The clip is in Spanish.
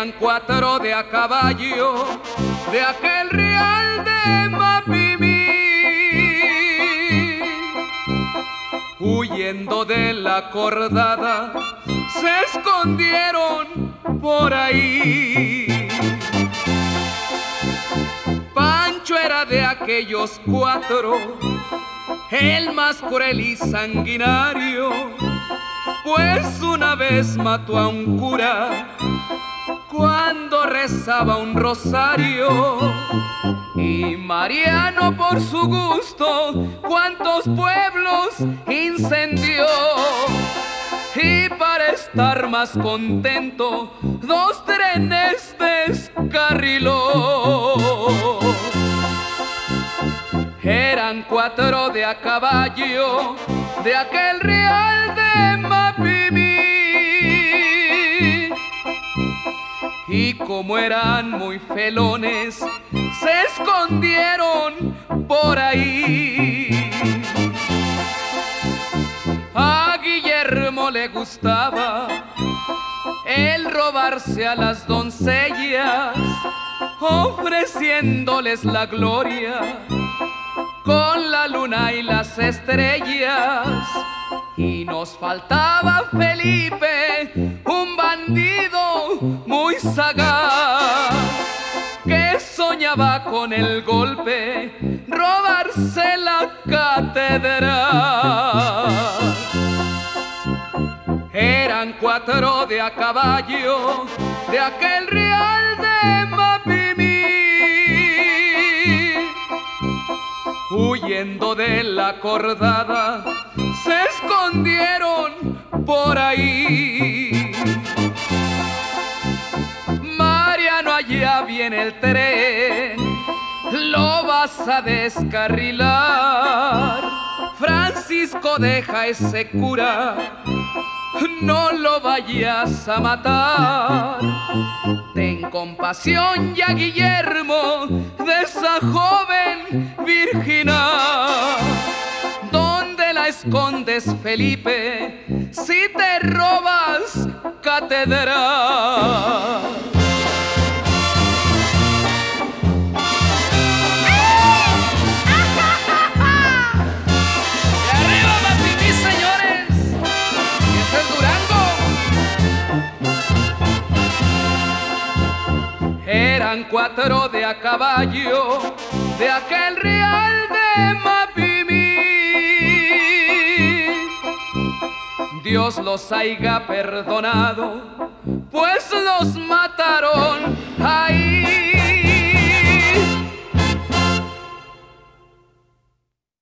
Eran 4 de a caballo de aquel real de Mapimí, huyendo de la cordada se escondieron por ahí. Pancho era de aquellos 4 el más cruel y sanguinario, pues una vez mató a un cura cuando rezaba un rosario. Y Mariano, por su gusto, cuántos pueblos incendió. Y para estar más contento, 2 trenes descarriló. Eran 4 de a caballo de aquel real de Mapimí, y como eran muy felones se escondieron por ahí. A Guillermo le gustaba el robarse a las doncellas, ofreciéndoles la gloria con la luna y las estrellas. Y nos faltaba Felipe, un bandido muy sagaz, que soñaba con el golpe robarse la catedral. Eran 4 de a caballo de aquel real de Mapimí, huyendo de la cordada se escondieron por ahí. Mariano, allá viene el tren, lo vas a descarrilar. Francisco, deja ese cura, no lo vayas a matar. Ten compasión ya, Guillermo, de esa joven virginal. ¿Dónde la escondes, Felipe, si te robas catedral? Eran 4 de a caballo de aquel real de Mapimí. Dios los haiga perdonado, pues los mataron